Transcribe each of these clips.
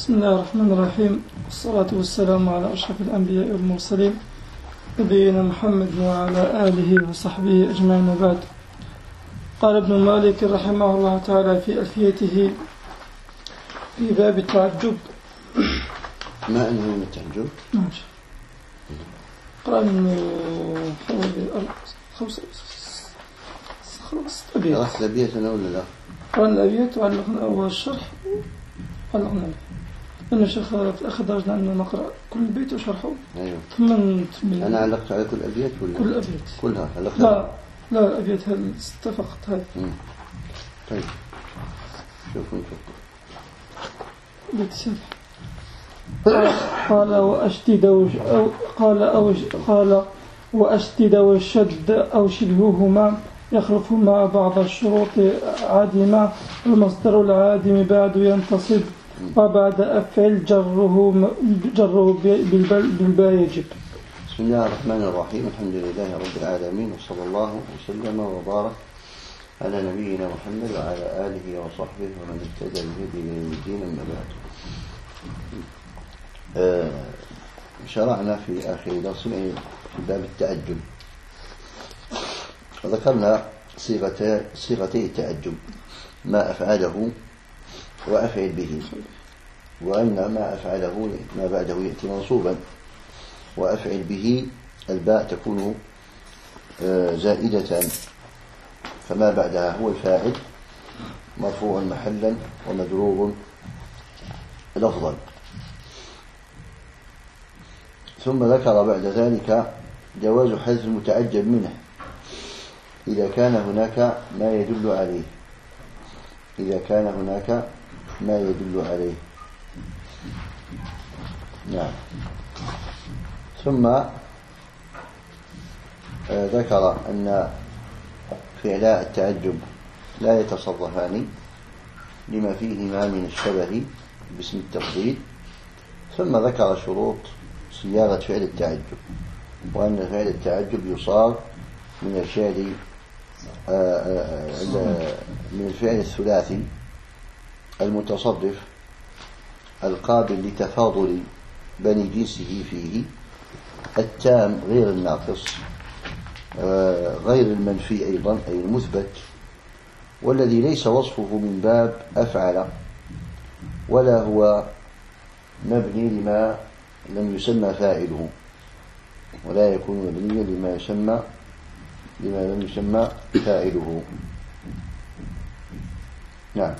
بسم الله الرحمن الرحيم، والصلاة والسلام على أشرف الأنبياء والمرسلين نبينا محمد وعلى آله وصحبه أجمعين. وبعد. قال ابن مالك رحمه الله تعالى في ألفيته في باب التعجب. ما أنه من التعجب؟ ماشي. قال إنه حوالي خمسة أبيات. أخذ أبياتنا ولا لا؟ قال الأبيات وعلقنا أول الشرح علقنا له. إن الشيخ في الأخ درجنا أن نقرأ كل بيت وشرحه. أيوه. ثم أنا علقت على كل أبيات ولا؟ كل أبيات. كلها علقتها؟ لا الأبيات هل اتفقت هذه. طيب. شوفوا نفكر. بيت سبح. قال وأشدد والشد أو شبههما يخلف مع بعض الشروط عادما، المصدر العادم بعد ينتصب وبعد أفعل جره بالباء يجب. بسم الله الرحمن الرحيم، الحمد لله رب العالمين، وصلى الله وسلم وبارك على نبينا محمد وعلى آله وصحبه ومن اهتدى بهديه إلى يوم الدين. أما بعد، شرعنا في آخر درس في باب التعجب، وذكرنا صيغتي التعجب: ما أفعله وأفعل به، وأن ما أفعله ما بعده يأتي منصوبا، وأفعل به الباء تكون زائدة، فما بعدها هو الفاعل مرفوع محلا ومجرور لفظا. ثم ذكر بعد ذلك جواز حذف المتعجب منه إذا كان هناك ما يدل عليه، نعم. ثم ذكر أن فعلاء التعجب لا يتصرفان لما فيهما من الشبه باسم التفضيل. ثم ذكر شروط صياغة فعل التعجب، وأن فعل التعجب يصاغ من الفعل الثلاثي المتصرف القابل لتفاضل بني جنسه فيه، التام غير الناقص غير المنفي أيضا أي المثبت، والذي ليس وصفه من باب أفعل ولا هو مبني لما لم يسمى فاعله، ولا يكون مبنيا لما لم يسمى فاعله. نعم.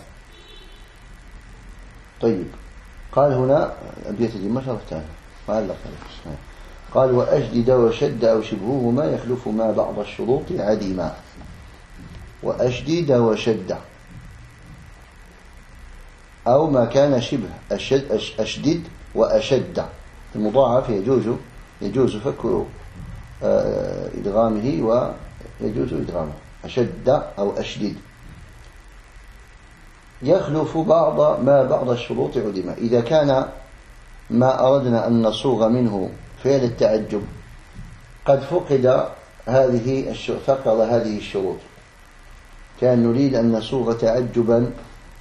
طيب، قال هنا أبيات دي ما شرحتها معلق. قال وأشدد وشد أو شبههما يخلف ما بعض الشروط عديما. وأشدد وشد أو ما كان شبه أشدد وأشد المضاعف يجوز فك إدغامه ويجوز إدغامه. أشد أو أشدد يخلف بعض الشروط عدما. إذا كان ما أردنا أن نصوغ منه فعل التعجب قد فقد هذه الشروط، كان نريد أن نصوغ تعجبا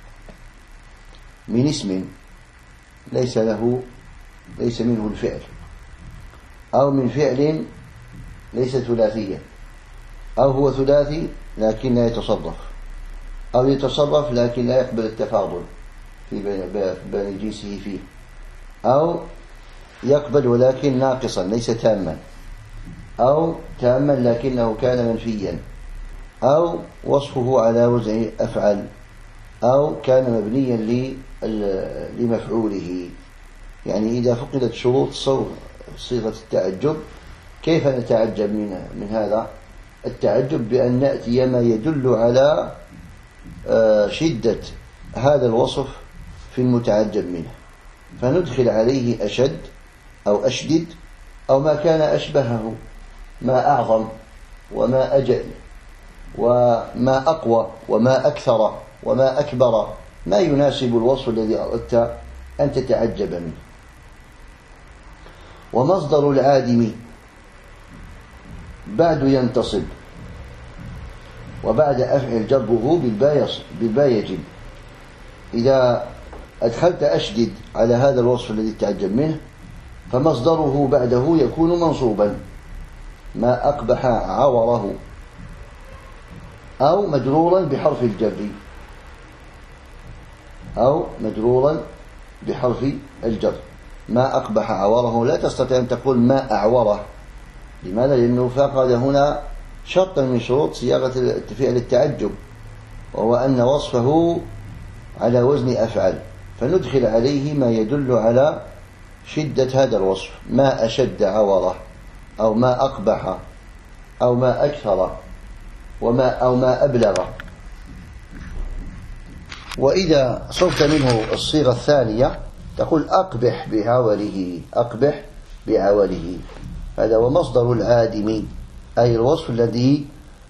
من اسم ليس منه الفعل، أو من فعل ليس ثلاثيا، أو هو ثلاثي لكن لا يتصرف، أو يتصرف لكن لا يقبل التفاضل في بني جنسه فيه، أو يقبل ولكن ناقصا ليس تاما، أو تاما لكنه كان منفيا، أو وصفه على وزن أفعل، أو كان مبنيا لمفعوله. يعني إذا فقدت شروط صيغة التعجب كيف نتعجب من هذا التعجب؟ بأن نأتي ما يدل على شدة هذا الوصف في المتعجب منه، فندخل عليه أشد أو أشدد أو ما كان أشبهه، ما أعظم وما أجل وما أقوى وما أكثر وما أكبر، ما يناسب الوصف الذي أردت أن تتعجب منه. ومصدر العادم بعد ينتصب، وبعد أفعل جره بالباء يجب. إذا أدخلت أشدد على هذا الوصف الذي تعجب منه، فمصدره بعده يكون منصوبا، ما أقبح عوره، أو مجرورا بحرف الجر، أو مجرورا بحرف الجر. ما أقبح عوره لا تستطيع أن تقول ما أعوره. لماذا؟ لأنه فقد هنا شرطا من شروط صياغة فعل التعجب، وهو أن وصفه على وزن أفعل، فندخل عليه ما يدل على شدة هذا الوصف، ما أشد عوره، أو ما أقبح، أو ما أكثر، أو ما أبلغ. وإذا صرت منه الصيغة الثانية تقول أقبح بعوره، أقبح بعوره. هذا هو مصدر العادم، أي الوصف الذي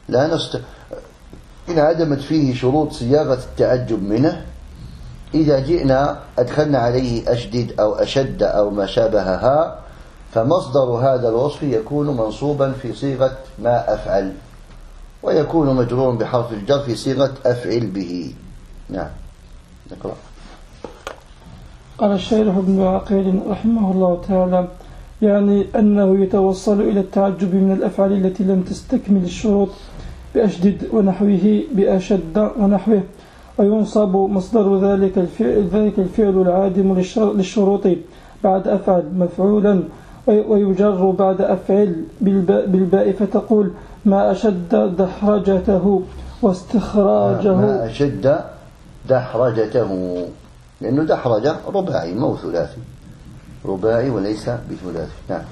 إن عدمت فيه شروط صياغة التعجب منه، إذا جئنا أدخلنا عليه أشدد أو أشد أو ما شابهها، فمصدر هذا الوصف يكون منصوبا في صيغة ما أفعل، ويكون مجرورا بحرف الجر في صيغة أفعل به. نعم، نقرأ. قال الشيخ ابن عقيل رحمه الله تعالى: يعني أنه يتوصل إلى التعجب من الأفعال التي لم تستكمل الشروط بأشدد ونحوه، بأشد ونحوه، وينصب مصدر ذلك الفعل العادم للشروط بعد أفعل مفعولا، ويجر بعد أفعل بالباء، فتقول ما أشد دحرجته واستخراجه. ما أشد دحرجته، لأنه دحرجة رباعي مو ثلاثي، رباعي وليس بثلاثي. نعم.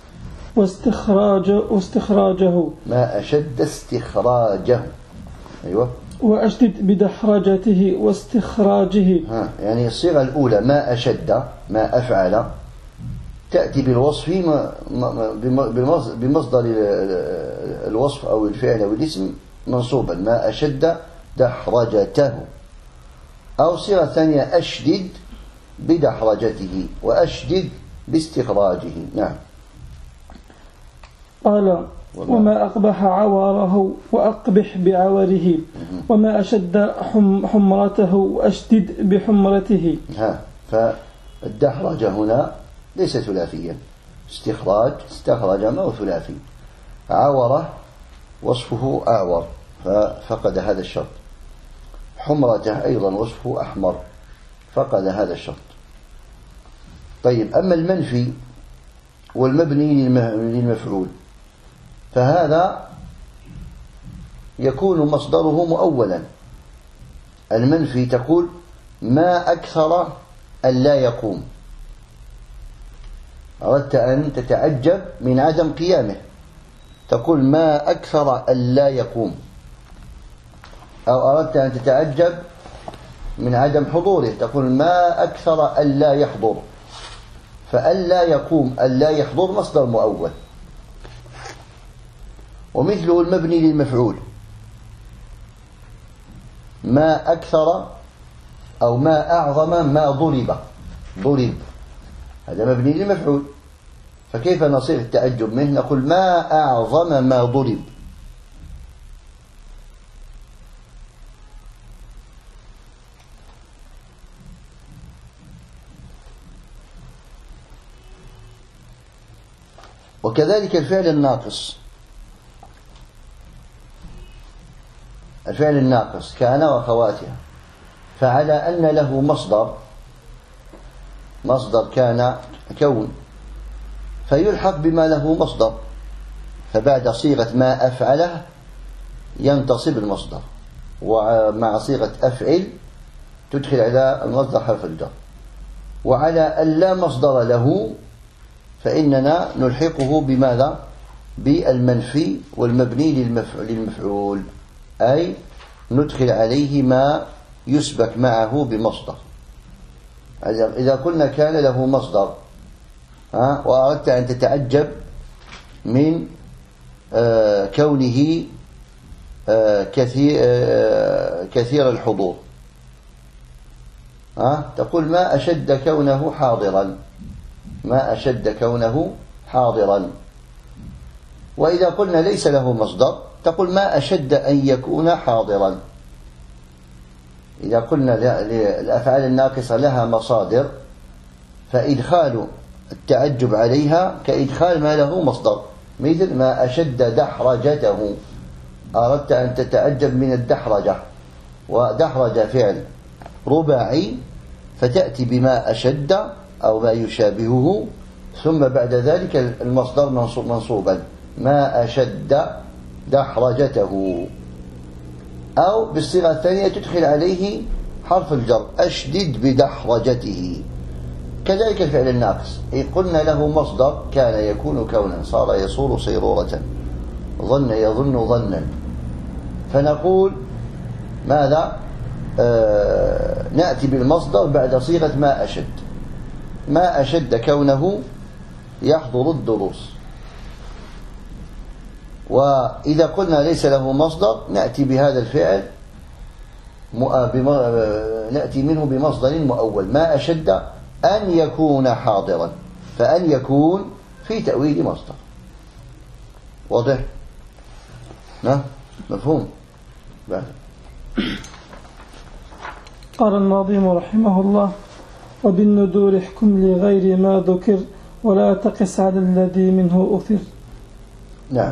واستخراجه ما أشد استخراجه. أيوة. وأشدد بدحرجته واستخراجه. يعني الصيغة الأولى ما أشد، ما أفعل، تأتي بالوصف بمصدر الوصف أو الفعل أو الاسم منصوبا، ما أشد دحرجته. أو صيغة ثانية أشدد بدحرجته وأشدد باستخراجه. نعم. قال: وما أقبح عواره وأقبح بعوره، وما أشد حمرته وأشدد بحمرته. فالدحرج هنا ليس ثلاثيا، استخراج استخرج ما هو ثلاثي. عوره وصفه أعور ففقد هذا الشرط، حمرته أيضا وصفه أحمر فقد هذا الشرط. طيب، أما المنفي والمبني للمفعول فهذا يكون مصدره مؤولا. المنفي تقول ما أكثر أن لا يقوم، أردت أن تتعجب من عدم قيامه تقول ما أكثر أن لا يقوم، أو أردت أن تتعجب من عدم حضوره تقول ما أكثر أن لا يحضر. فأن لا يقوم أن لا يحضر مصدر مؤول. ومثله المبني للمفعول، ما أكثر أو ما أعظم ما ضرب، هذا مبني للمفعول، فكيف نصير التعجب منه؟ نقول ما أعظم ما ضرب. وكذلك الفعل الناقص، الفعل الناقص كان وأخواتها، فعلى أن له مصدر كان كون، فيلحق بما له مصدر، فبعد صيغة ما أفعله ينتصب المصدر، ومع صيغة أفعل تدخل على المصدر حرف الجر. وعلى أن لا مصدر له فإننا نلحقه بماذا؟ بالمنفي والمبني للمفعول، أي ندخل عليه ما يسبك معه بمصدر. إذا قلنا كان له مصدر وأردت أن تتعجب من كونه كثير الحضور، تقول ما أشد كونه حاضرا، ما أشد كونه حاضرا. وإذا قلنا ليس له مصدر تقول ما أشد أن يكون حاضرا. إذا قلنا الأفعال الناقصة لها مصادر، فإدخال التعجب عليها كإدخال ما له مصدر، مثل ما أشد دحرجته، أردت أن تتعجب من الدحرجة، ودحرج فعل رباعي، فتأتي بما أشد أو ما يشابهه، ثم بعد ذلك المصدر منصوبا، ما أشد دحرجته. أو بالصيغة الثانية تدخل عليه حرف الجر، أشدد بدحرجته. كذلك الفعل الناقص، قلنا له مصدر، كان يكون كونا، صار يصور صيرورة، ظن يظن ظنا، فنقول ماذا؟ نأتي بالمصدر بعد صيغة ما أشد. ما أشد كونه يحضر الدروس. وإذا قلنا ليس له مصدر، نأتي بهذا الفعل نأتي منه بمصدر مؤول، ما أشد أن يكون حاضرا، فأن يكون في تأويل مصدر. واضح؟ نعم، مفهوم. بعد. قال الناظم رحمه الله: وبالندور احكم لغير ما ذكر ولا تقس على الذي منه أثر. نعم،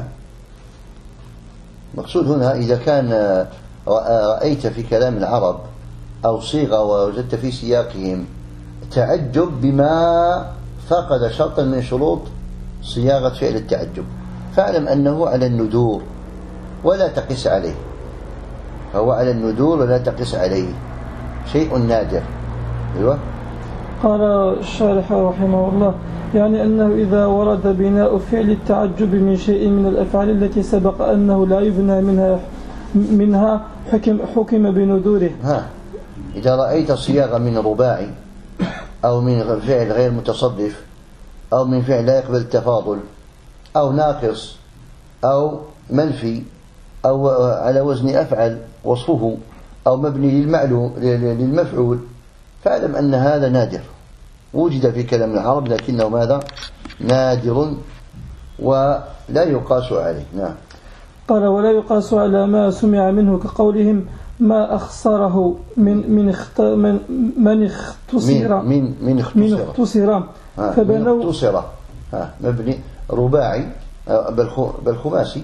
مقصود هنا إذا كان رأيت في كلام العرب أو صيغة ووجدت في سياقهم تعجب بما فقد شرطا من شروط صياغة فعل التعجب، فاعلم أنه على الندور ولا تقس عليه، فهو على الندور ولا تقس عليه، شيء نادر. أيوة. قال الشارح رحمه الله: يعني أنه إذا ورد بناء فعل التعجب من شيء من الأفعال التي سبق أنه لا يبنى منها حكم بندوره. إذا رأيت صياغة من رباعي أو من فعل غير متصرف أو من فعل لا يقبل التفاضل أو ناقص أو منفي أو على وزن أفعل وصفه أو مبني للمفعول، فاعلم أن هذا نادر، وجد في كلام العرب لكنه ماذا؟ نادر ولا يقاس عليه. نعم. قال: ولا يقاس على ما سمع منه، كقولهم ما أخسره من اختصر فبنوا اختصر، مبني رباعي بل خماسي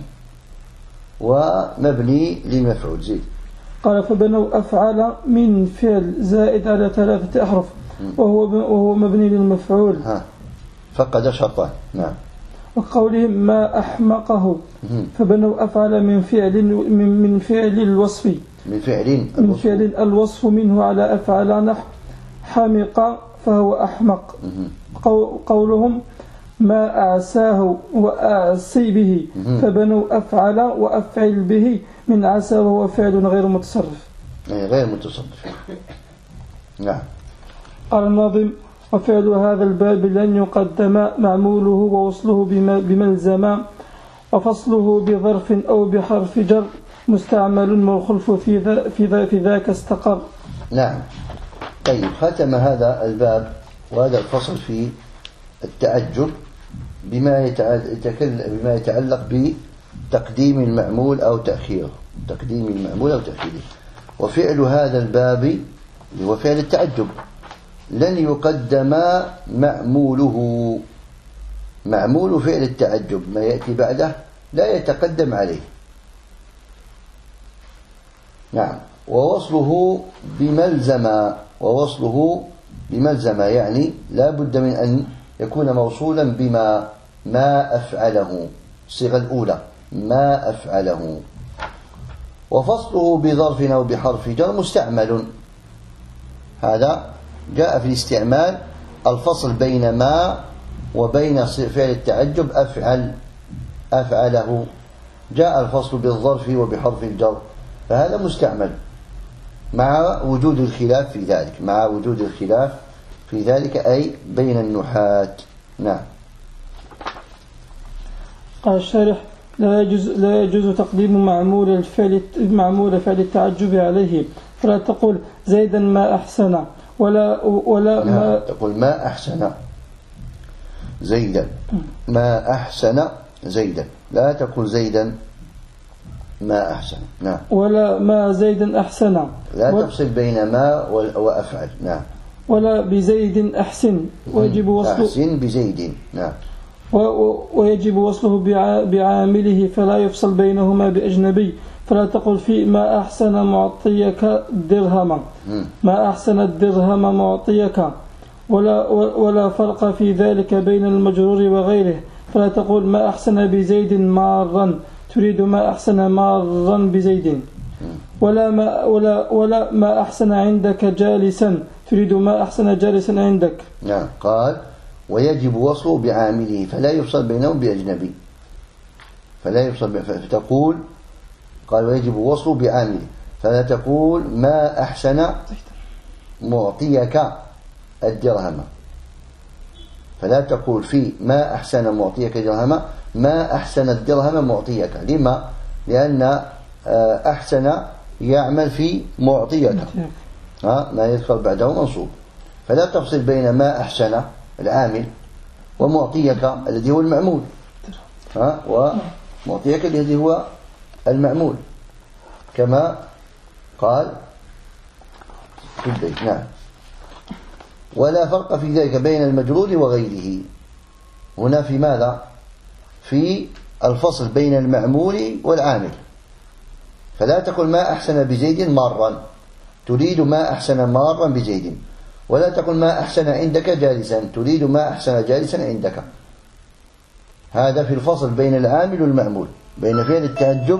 ومبني للمفعول. زيد. قال: فبنوا أفعل من فعل زائد على 3 أحرف وهو مبني للمفعول، فقد شرطان. نعم. وقولهم ما أحمقه، فبنوا أفعل من فعل الوصف، من فعل الوصف منه على أفعل نحو حمق فهو أحمق. قولهم ما أعساه وأعسي به، فبنوا أفعل وأفعل به من عسى وهو فعل غير متصرف. نعم. قال الناظم: وفعل هذا الباب لن يقدم معموله ووصله بملزم، وفصله بظرف أو بحرف جر مستعمل والخلف في ذاك استقر. نعم. طيب، ختم هذا الباب وهذا الفصل في التعجب بما يتعلق بتقديم المعمول أو تأخيره، وفعل هذا الباب هو فعل التعجب لن يقدم معموله. معمول فعل التعجب ما يأتي بعده لا يتقدم عليه. نعم. ووصله بملزم يعني لا بد من أن يكون موصولا بما ما أفعله، الصيغة الأولى ما أفعله. وفصله بظرف أو بحرف جر مستعمل، هذا جاء في الاستعمال الفصل بين ما وبين فعل التعجب أفعله، جاء الفصل بالظرف وبحرف الجر، فهذا مستعمل مع وجود الخلاف في ذلك أي بين النحاة. نعم. قال الشارح: لا يجوز تقديم معمول فعل التعجب عليه، فلا تقول زيدا ما أحسن ولا ما تقول ما أحسن زيدا، ما أحسن زيدا، لا تقول زيدا ما أحسن. نعم. ولا ما زيد أحسن. لا تفصل بين ما وأفعل. نعم. ولا بزيد أحسن ويجب وصله. أحسن بزيد. نعم. ويجب وصله بعامله فلا يفصل بينهما بأجنبي. فلا تقل في ما أحسن معطيك الدرهم ما أحسن الدرهم معطيك ولا فرق في ذلك بين المجرور وغيره. فلا تقول ما أحسن بزيد مارا تريد ما أحسن مارا بزيد. ولا ما أحسن عندك جالسا تريد ما أحسن جالسا عندك. نعم. قال ويجب وصله بعامله فلا يفصل بينهم بأجنبي. فلا يفصل فتقول قال ويجب وصله بعامله فلا تقول ما أحسن معطيك الدرهم. فلا تقول في ما أحسن معطيك الدرهم ما أحسن الدرهم معطيك. لما؟ لأن أحسن يعمل في معطيك ما يدخل بعده منصوب. فلا تفصل بين ما أحسن العامل ومعطيك الذي هو المعمول ومعطيك الذي هو المعمول كما قال في البيت. نعم. ولا فرق في ذلك بين المجرور وغيره. هنا في ماذا؟ في الفصل بين المعمول والعامل. فلا تقل ما أحسن بزيد مارا تريد ما أحسن مارا بزيد. ولا تقل ما أحسن عندك جالسا تريد ما أحسن جالسا عندك. هذا في الفصل بين العامل والمعمول بين فعل التعجب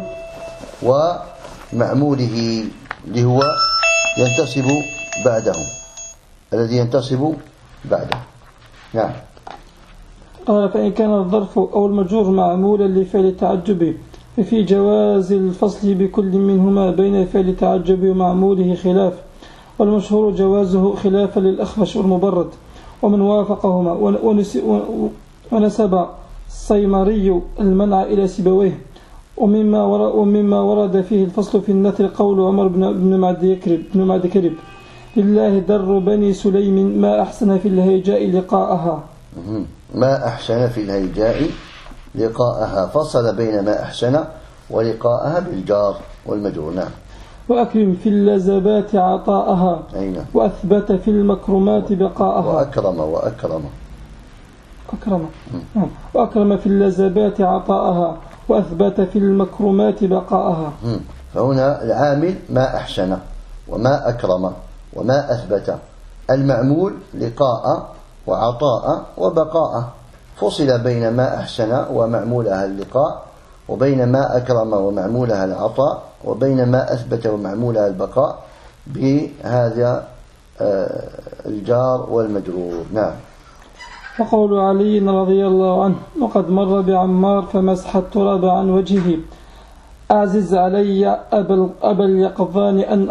ومعموله اللي هو ينتصب بعده الذي ينتصب بعده. نعم. قال فإن كان الظرف أو المجرور معمولا لفعل التعجب ففي جواز الفصل بكل منهما بين فعل التعجب ومعموله خلاف. والمشهور جوازه خلافا للأخفش والمبرد ومن وافقهما. ونسب الصيمري المنع إلى سيبويه. ومما ورد فيه الفصل في النثر قول عمر بن معد كرب لله در بني سليم ما أحسن في الهيجاء لقاءها. ما أحسن في الهيجاء لقاءها. فصل بين ما أحسن ولقاءها بالجار والمجرور. نعم. وأكرم في اللذبات عطاءها. أين؟ وأثبت في المكرمات بقاءها. وأكرم في اللذبات عطاءها وأثبت في المكرمات بقاءها. فهنا العامل ما أحسن وما أكرم وما أثبت. المعمول لقاء وعطاء وبقاء. فصل بين ما أحسن ومعمولها اللقاء وبين ما أكرم ومعمولها العطاء وبين ما أثبت ومعمولها البقاء بهذا الجار والمجرور. نعم. وقول علي رضي الله عنه وقد مر بعمار فمسح التراب عن وجهه أعزز علي أبا اليقظان أن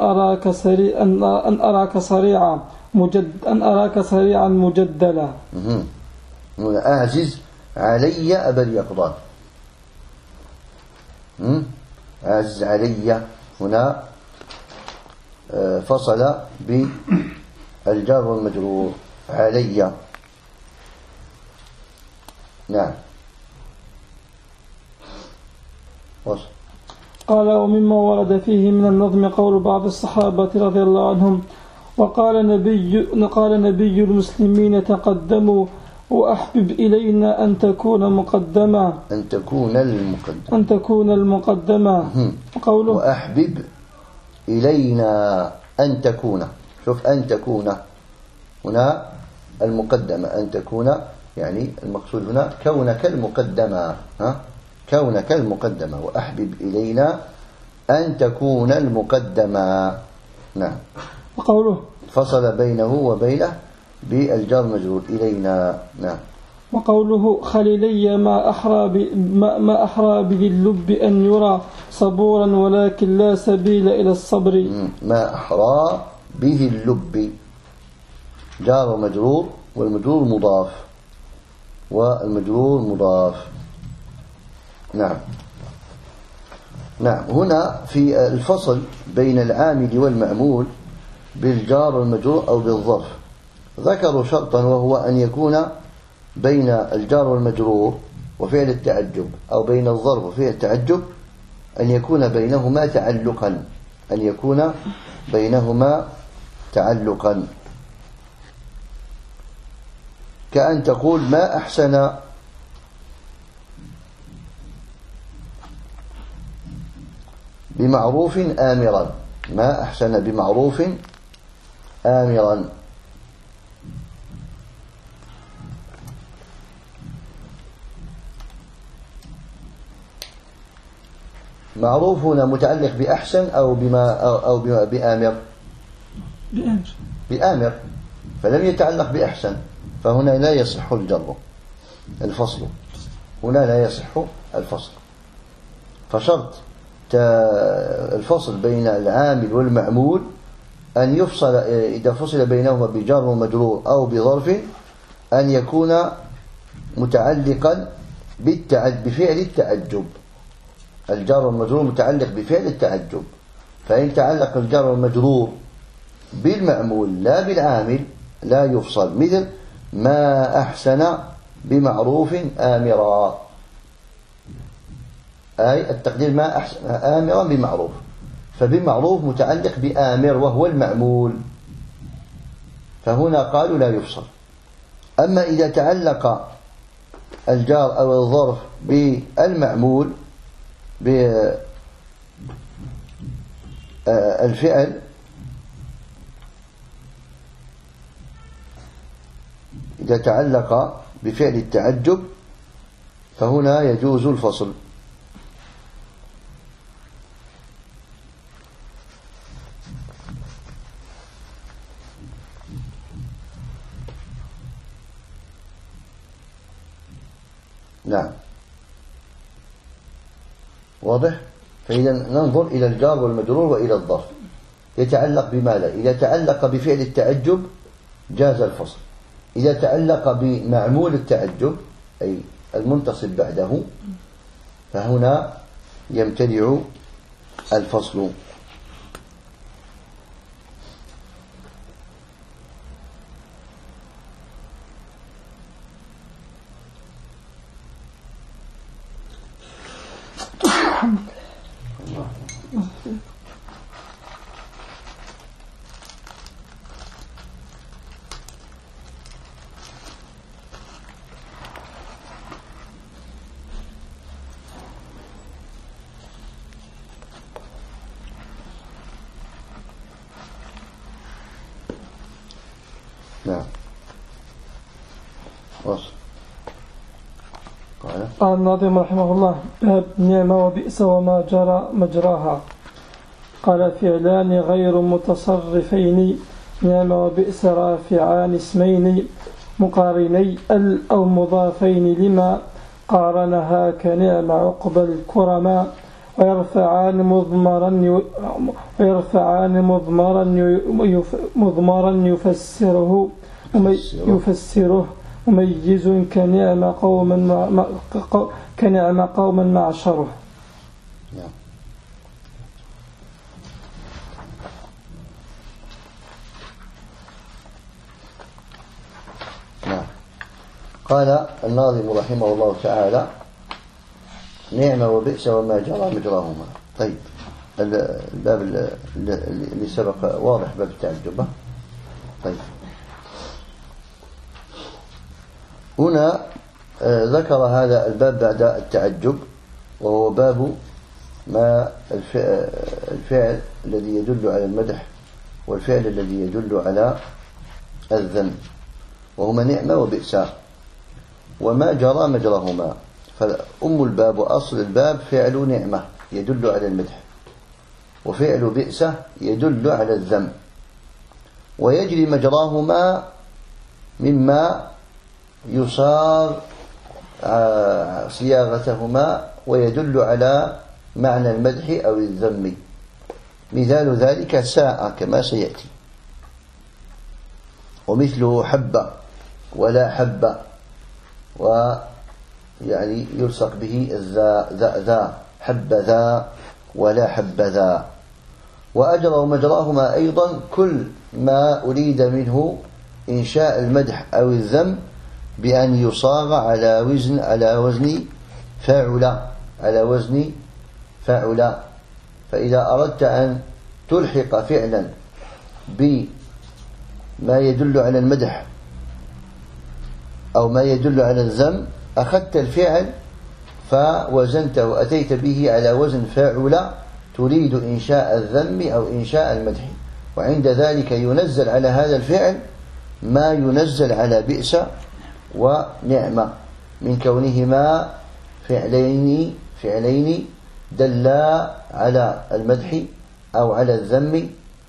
أراك صريعا مجدلا. أعزز علي أبا اليقظان. أعزز علي هنا فصل بالجار والمجرور علي. نعم. وصل. قال ومما ورد فيه من النظم قول بعض الصحابة رضي الله عنهم وقال نبي المسلمين تقدموا وأحبب إلينا أن تكون مقدما. أن تكون المقدمة. قوله وأحبب إلينا أن تكون. شوف أن تكون هنا المقدمة. أن تكون يعني المقصود هنا كونك المقدمة. كونك المقدمة. وأحبب إلينا أن تكون المقدمة. نعم. وقوله فصل بينه وبينه بالجار مجرور إلينا. نعم. وقوله خليلي ما أحرى به اللب أن يرى صبورا ولكن لا سبيل إلى الصبر. ما أحرى به اللب جار مجرور والمجرور مضاف والمجرور مضاف. نعم. نعم. هنا في الفصل بين العامل والمعمول بالجار والمجرور أو بالظرف ذكروا شرطا وهو أن يكون بين الجار والمجرور وفعل التعجب أو بين الظرف وفعل التعجب أن يكون بينهما تعلقا، أن يكون بينهما تعلقا، كأن تقول ما أحسن بمعروف آمرا، ما أحسن بمعروف آمرا. معروف هنا متعلق بأحسن أو بآمر؟ بآمر، فلم يتعلق بأحسن، فهنا لا يصح الجر الفصل، هنا لا يصح الفصل. فشرط الفصل بين العامل والمعمول أن يفصل إذا فصل بينهما بجار ومجرور أو بظرف أن يكون متعلقا بفعل التعجب. الجار والمجرور متعلق بفعل التعجب، فإن تعلق الجار والمجرور بالمعمول لا بالعامل لا يفصل، مثل ما أحسن بمعروف آمرا، أي التقدير ما أحسن آمرا بمعروف، فبمعروف متعلق بآمر وهو المعمول، فهنا قالوا لا يفصل. أما إذا تعلق الجار أو الظرف بالمعمول بالفعل إذا تعلق بفعل التعجب فهنا يجوز الفصل. نعم، واضح؟ فإذا ننظر إلى الجار والمجرور وإلى الظرف يتعلق بماذا؟ إذا تعلق بفعل التعجب جاز الفصل، إذا تعلق بمعمول التعجب أي المنتصب بعده فهنا يمتنع الفصل. نعم. قال الناظم رحمه الله: نعم وبئس وما جرى مجراها. قال: فعلان غير متصرفين، نعم وبئس رافعان اسمين، مقارني أو مضافين لما قارنها كنعم عقب الكرما، ويرفعان مضمرا يفسره مميز كنعم قوما معشره. نعم. قال الناظم رحمه الله تعالى: نعم وبئس وما جرى مجراهما. طيب، الباب اللي سبق واضح، باب التعجب. طيب، هنا ذكر هذا الباب بعد التعجب، وهو باب ما الفعل الذي يدل على المدح والفعل الذي يدل على الذم، وهما نعم وبئس وما جرى مجراهما. فأم الباب وأصل الباب فعل نعمة يدل على المدح، وفعل بئس يدل على الذم، ويجري مجراهما مما يصاغ صياغتهما ويدل على معنى المدح أو الذم. مثال ذلك ساء كما سيأتي، ومثله حب ولا حب، ويعني يلصق به ذا حب ذا ولا حب ذا. وأجرى مجراهما أيضا كل ما أريد منه إنشاء المدح أو الذم بأن يصاغ على وزن فاعل، على وزن فعل. فإذا أردت أن تلحق فعلا بما يدل على المدح أو ما يدل على الذم، أخذت الفعل فوزنته وأتيت به على وزن فاعل تريد إنشاء الذم أو إنشاء المدح، وعند ذلك ينزل على هذا الفعل ما ينزل على بئس ونعمة من كونهما فعلين دلا على المدح أو على الذم،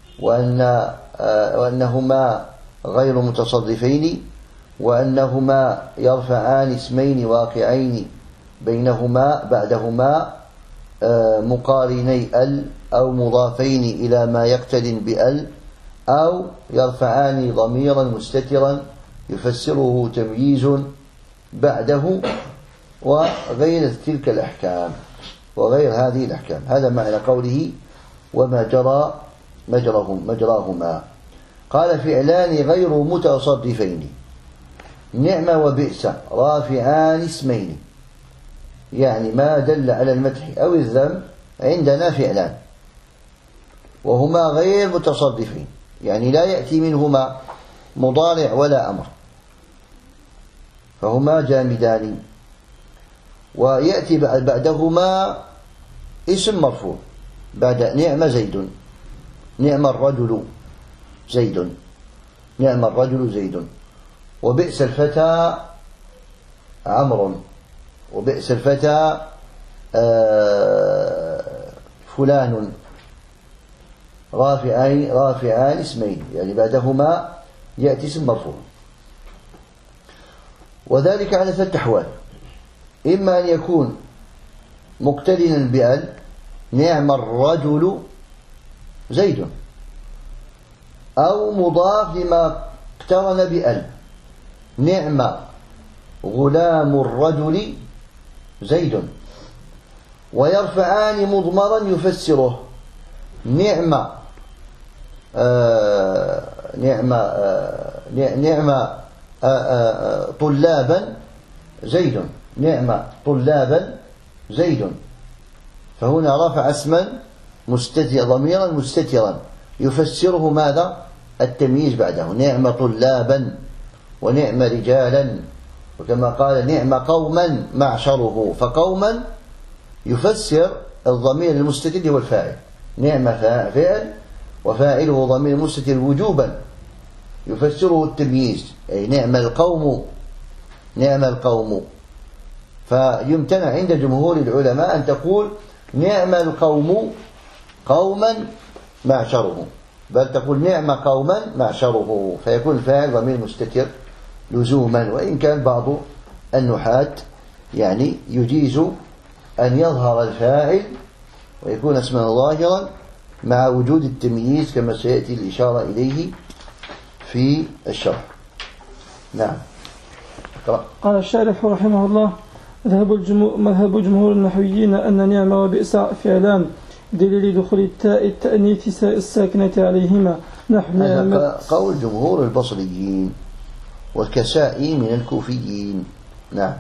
وأنهما غير متصرفين، وأنهما يرفعان اسمين واقعين بينهما بعدهما مقارني ال أو مضافين إلى ما يقترن بال، أو يرفعان ضميرا مستترا يفسره تمييز بعده، وغير تلك الأحكام وغير هذه الأحكام. هذا معنى قوله وما جرى مجراهما. قال فعلان غير متصرفين، نعم وبئس رافعان اسمين، يعني ما دل على المدح أو الذم عندنا فعلان وهما غير متصرفين، يعني لا يأتي منهما مضارع ولا أمر، فهما جامدان. ويأتي بعدهما اسم مرفوع بعد نعم زيد، نعم الرجل زيد، نعم الرجل زيد. وبئس الفتى عمرو، وبئس الفتى فلان، رافعان اسمين، يعني بعدهما يأتي اسم مرفوع. وذلك على ثلاث أحوال: إما أن يكون مقترنا بأل، نعم الرجل زيد، أو مضاف لما اقترن بأل، نعم غلام الرجل زيد. ويرفعان مضمرا يفسره، نعم طلابا زيد، نعم طلابا زيد. فهنا رفع اسما ضميرا مستترا يفسره ماذا؟ التمييز بعده، نعم طلابا ونعم رجالا. وكما قال نعم قوما معشره، فقوما يفسر الضمير المستتر هو الفاعل، نعم فعل وفاعله ضمير مستتر وجوبا يفسره التمييز، أي نعم القوم، نعم القوم. فيمتنع عند جمهور العلماء أن تقول نعم القوم قوما معشره، بل تقول نعم قوما معشره، فيكون الفاعل ضمير مستتر لزوما. وإن كان بعض النحاة يعني يجيز أن يظهر الفاعل ويكون اسما ظاهرا مع وجود التمييز كما سيأتي الإشارة إليه في الشرح. نعم. قال الشارح رحمه الله: مذهب جمهور النحويين أن نعم وبئس فعلان دليل دخول التاء التأنيث الساكنة عليهما، نحو هذا قول جمهور البصريين والكسائي من الكوفيين. نعم.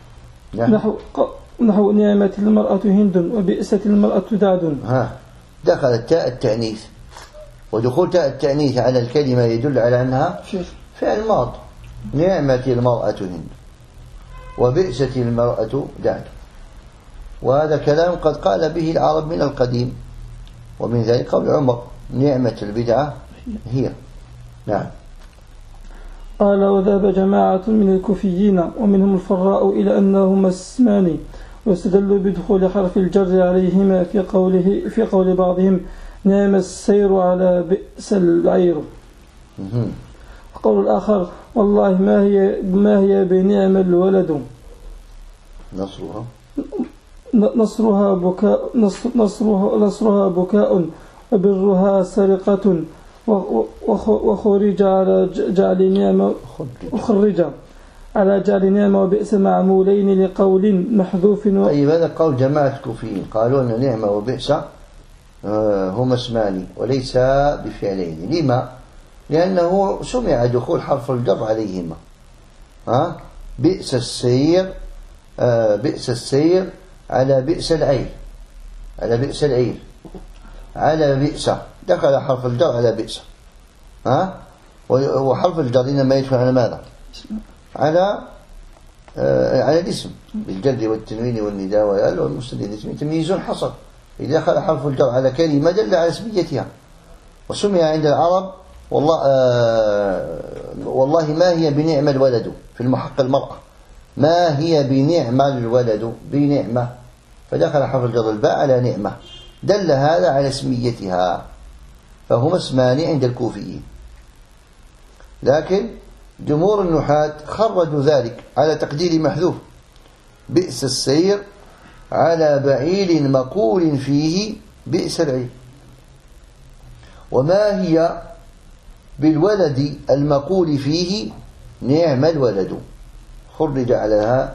نحو نعمة المرأة هند وبئست المرأة دعد. دخل التاء التأنيث، ودخول تاء التأنيث على الكلمة يدل على أنها فعل ماض، نعمة المرأة هند وبئست المرأة دعد. وهذا كلام قد قال به العرب من القديم، ومن ذلك قول عمر نعمة البدعة هي. نعم. قال: وذهب جماعة من الكوفيين ومنهم الفراء إلى أنهما اسمان، واستدلوا بدخول حرف الجر عليهما في قول بعضهم نعم السير على بئس العير. قول الآخر: والله ما هي بنعم الولد، نصرها بكاء وبرها سرقة، وخرج على جعل نعمة وبئس معمولين لقول محذوف. طيب، هذا قول جماعة الكوفيين، قالوا أن نعمة وبئس هما اسمان وليس بفعلين. لما؟ لأنه سمع دخول حرف الجر عليهما. بئس السير على بئس العير، على بئس العير، على بئس دخل حرف الجر على بئس، وحرف الجر إنما يدخل على ماذا؟ على الاسم بالجر والتنوين والنداء والال والمسند الاسم تمييز حصل. إذا دخل حرف الجر على كلمة دل على اسميتها. وسمي عند العرب والله ما هي بنعم الولد، في المحق المرأة ما هي بنعم الولد، بنعمة، فدخل حرف الجر الباء على نعمة، دل هذا على اسميتها، فهما اسمان عند الكوفيين. لكن جمهور النحاة خرجوا ذلك على تقدير محذوف: بئس السير على بعير مقول فيه بئس العير. وما هي بالولد المقول فيه نعم الولد، خرج على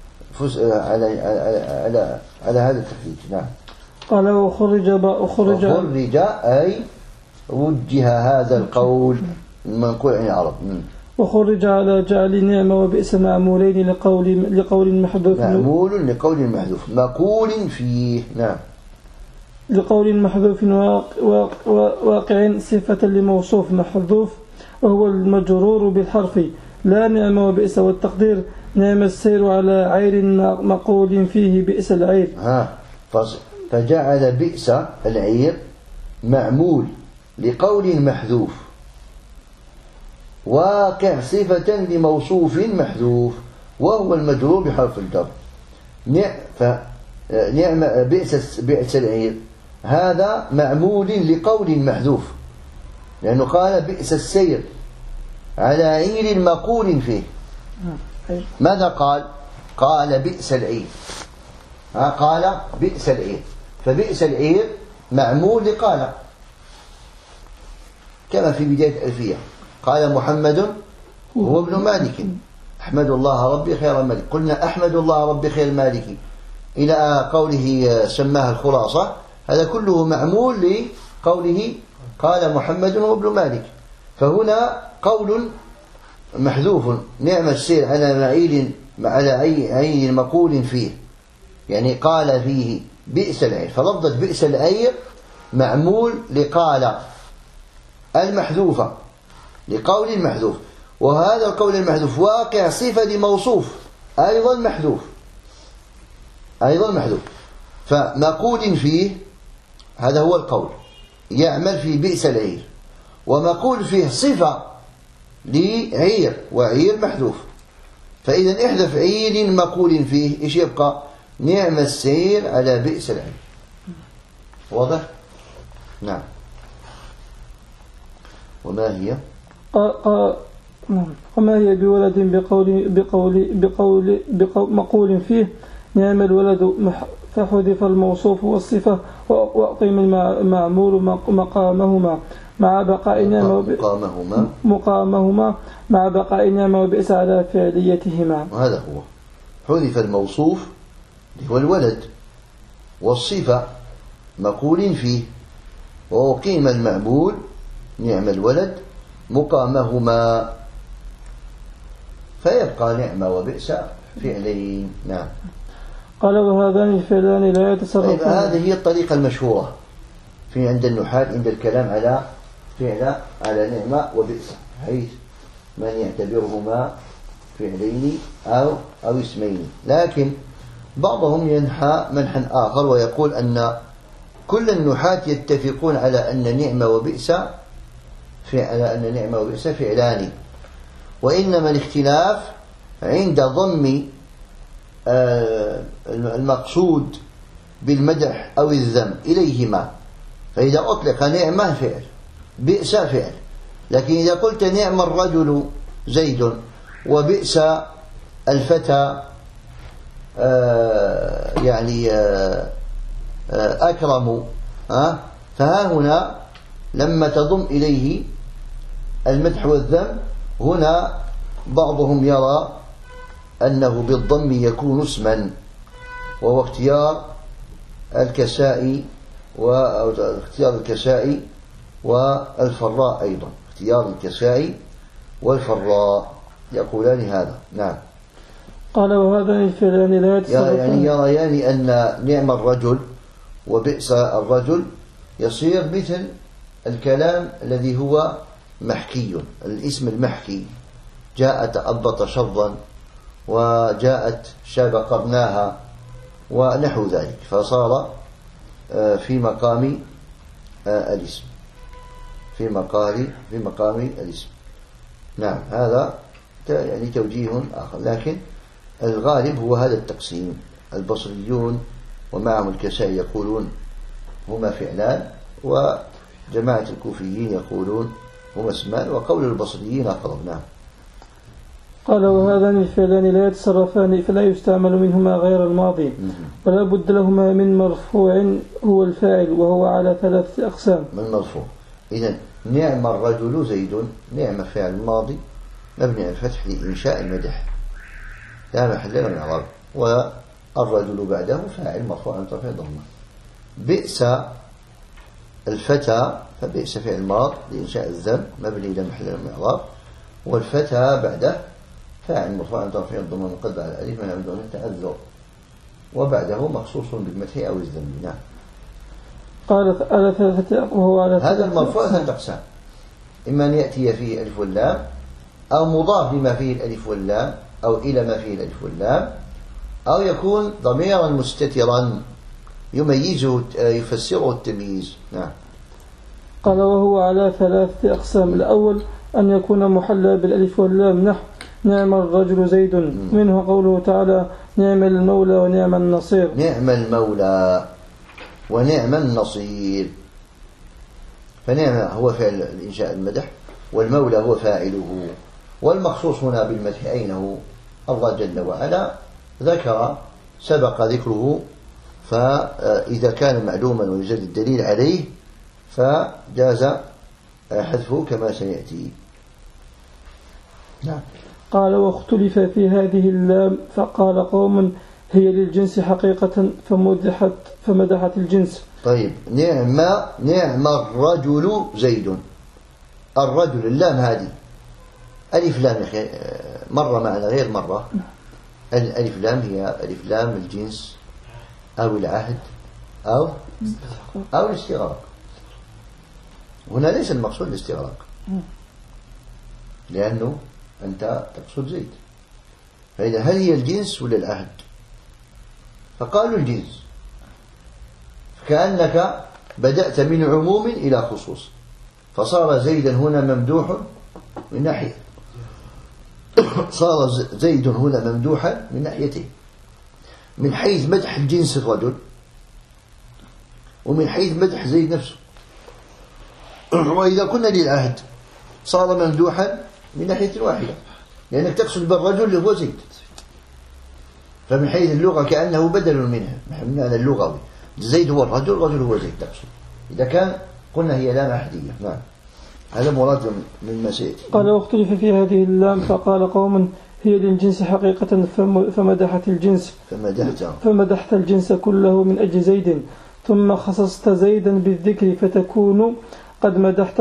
هذا التخريج. نعم. قال وخرج أي وجه هذا القول المنقول عن العرب. وخرج على جعل نعمة وبئس معمولين لقول محذوف، معمول لقول محذوف مقول فيه. نعم. لقول محذوف واقع صفة لموصوف محذوف وهو المجرور بالحرف، لا نعم وبئس، والتقدير نعم السير على عير مقول فيه بئس العير. فجعل بئس العير معمول لقول محذوف واقع صفة لموصوف محذوف وهو المجرور بحرف الجر. نعم بئس العير هذا معمول لقول محذوف، لأنه قال بئس السير على عير مقول فيه. ماذا قال؟ قال بئس العير، قال بئس العير، فبئس العير معمول لقال، كما في بداية الألفية: قال محمد هو ابن مالك أحمد الله ربي خير المالك. قلنا أحمد الله ربي خير المالك إلى قوله سماها الخلاصة، هذا كله معمول لقوله قال محمد هو ابن مالك. فهنا قول محذوف: نعم السير على عين مقول فيه، يعني قال فيه بئس العير، فلفظة بئس العير معمول لقال المحذوفة لقول محذوف، وهذا القول المحذوف واقع صفة لموصوف أيضا محذوف، فمقول فيه هذا هو القول يعمل في بئس العير، ومقول فيه صفة لعير، وعير محذوف. فإذا احذف عير مقول فيه إيش يبقى؟ نعم السير على بئس العير. واضح؟ نعم. وما هي؟ وما هي بولد مقول فيه نعم الولد، فحذف الموصوف والصفة وأقيم المعمول مقامهما مع بقاء نعمة وبئس على فعليتهما. وهذا هو حذف الموصوف هو الولد، والصفة مقول فيه، وأقيم المعمول نعم الولد مقامهما، فيبقى نعمة وبئس فعلين. نعم. قال وهذان الفعلان لا يتصرفان. طيب هذه هي الطريقة المشهورة في عند النحاة عند الكلام على فعل على نعمة وبئس، حيث من يعتبرهما فعلين أو اسمين. لكن بعضهم ينحى منحا آخر ويقول أن كل النحاة يتفقون على أن نعمة وبئس فعلان، وإنما الاختلاف عند ضم المقصود بالمدح أو الذم إليهما. فإذا أطلق نعمة فعل، بئس فعل، لكن إذا قلت نعم الرجل زيد وبئس الفتى أكرم، فها هنا لما تضم إليه المدح والذم، هنا بعضهم يرى أنه بالضم يكون اسما، وهو اختيار الكسائي والفراء أيضا، اختيار الكسائي والفراء يقولان هذا. نعم. قال وهذا الفعلان لا يتصرفان، يعني يريان أن نعم الرجل وبئس الرجل يصير مثل الكلام الذي هو محكي، الاسم المحكي، جاءت أضبط شظا، وجاءت شاب قرناها، ونحو ذلك، فصار في مقام الاسم، في مقام الاسم. نعم، هذا يعني توجيه آخر، لكن الغالب هو هذا التقسيم. البصريون ومعهم الكسائي يقولون هما فعلان، وجماعة الكوفيين يقولون هما اسمان، وقول البصريين أقرب. نعم. قال وهذان الفعلان لا يتصرفان فلا يستعمل منهما غير الماضي، ولا بد لهما من مرفوع هو الفاعل، وهو على 3 أقسام. من مرفوع. إذن نعم الرجل زيد، نعم فعل ماضي مبني على الفتح لإنشاء المدح لا محل له من إعراب، والرجل بعده فاعل مرفوع عن طرف ضمه. بئس الفتى، فبئس فعل ماض لإنشاء الذم مبني لا محل له من إعراب، والفتى بعده فاعل مرفوع عن طرف الضمه مقدر على الألف من دون التأذر، وبعده مخصوص بالمدح أو الذم. نعم. قال على 3 وهو على هذا المرفوع 3 أقسام، إما أن يأتي فيه الألف واللام، أو مضاف لما فيه الألف واللام، أو إلى ما فيه الألف واللام، أو يكون ضميرا مستترا يميزه يفسره التمييز. نعم. قال وهو على 3 أقسام. الأول أن يكون محلى بالألف واللام، نحو نعم الرجل زيد، منه قوله تعالى نعم المولى ونعم النصير. نعم المولى ونعم النصير، فنعم هو فعل الإنشاء المدح، والمولى هو فاعله، والمخصوص هنا بالمدح أين هو؟ الله جل وعلا ذكر سبق ذكره، فإذا كان معلوما ويوجد الدليل عليه فجاز حذفه كما سيأتي. نعم. قال واختلف في هذه اللام، فقال قوم هي للجنس حقيقة فمدحت الجنس. طيب، نعم الرجل زيد، الرجل اللام هذه ألف لام مرة معنا غير مرة. الألف لام هي ألف لام الجنس أو العهد أو الاستغراق. هنا ليس المقصود الاستغراق، لأنه أنت تقصد زيد، فإذا هل هي الجنس ولا العهد؟ فقالوا الجنس، كأنك بدأت من عموم إلى خصوص، فصار زيدا هنا ممدوح من ناحية، صار زيد هنا ممدوحا من ناحيتين، من حيث مدح الجنس الرجل، ومن حيث مدح زيد نفسه. وإذا كنا للعهد صار ممدوحا من ناحية واحدة، لأنك تقصد بالرجل اللي هو زيد، فمن حيث اللغة كأنه بدل منها من اللغوي، زيد هو الرجل، الرجل هو زيد تقصد. إذا كان قلنا هي لام عهدية. نعم، هذا مراد من ما سيأتي. قال واختلف في هذه اللام، فقال قوم هي للجنس حقيقة فمدحت الجنس كله من أجل زيد، ثم خصصت زيدا بالذكر فتكون قد مدحته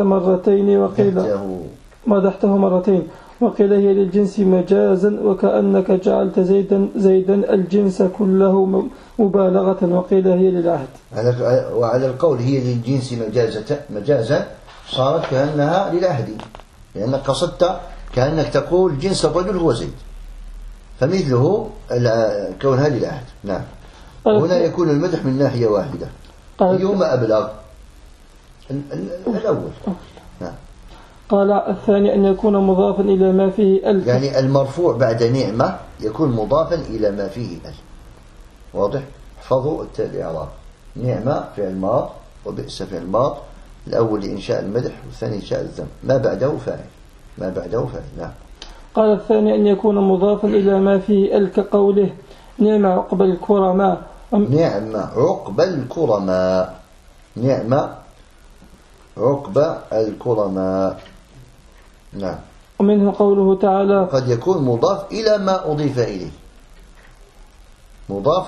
مرتين، وقيل هي للجنس مجازا وكأنك جعلت زيدا الجنس كله مبالغة، وقيل هي للعهد. وعلى القول هي للجنس مجازا صارت كأنها للعهد، لأنك قصدت كأنك تقول جنس الرجل هو زيد، فمثله كونها للعهد. نعم. هنا يكون المدح من ناحية واحدة، أيهما أبلغ؟ الأول. نعم. قال الثاني أن يكون مضافا إلى ما فيه يعني المرفوع بعد نعمة يكون مضافا إلى ما فيه واضح؟ احفظوا الإعراب. نعمة فعل ماض، وبئس فعل ماض، الأول لإنشاء المدح، والثاني إنشاء الذم، ما بعده فاعل. نعم. قال الثاني أن يكون مضافا إلى ما فيه كقوله نعم عقب الكرماء. نعم عقب الكرماء. نعم. ومنه قوله تعالى قد يكون مضاف إلى ما أضيف إليه، مضاف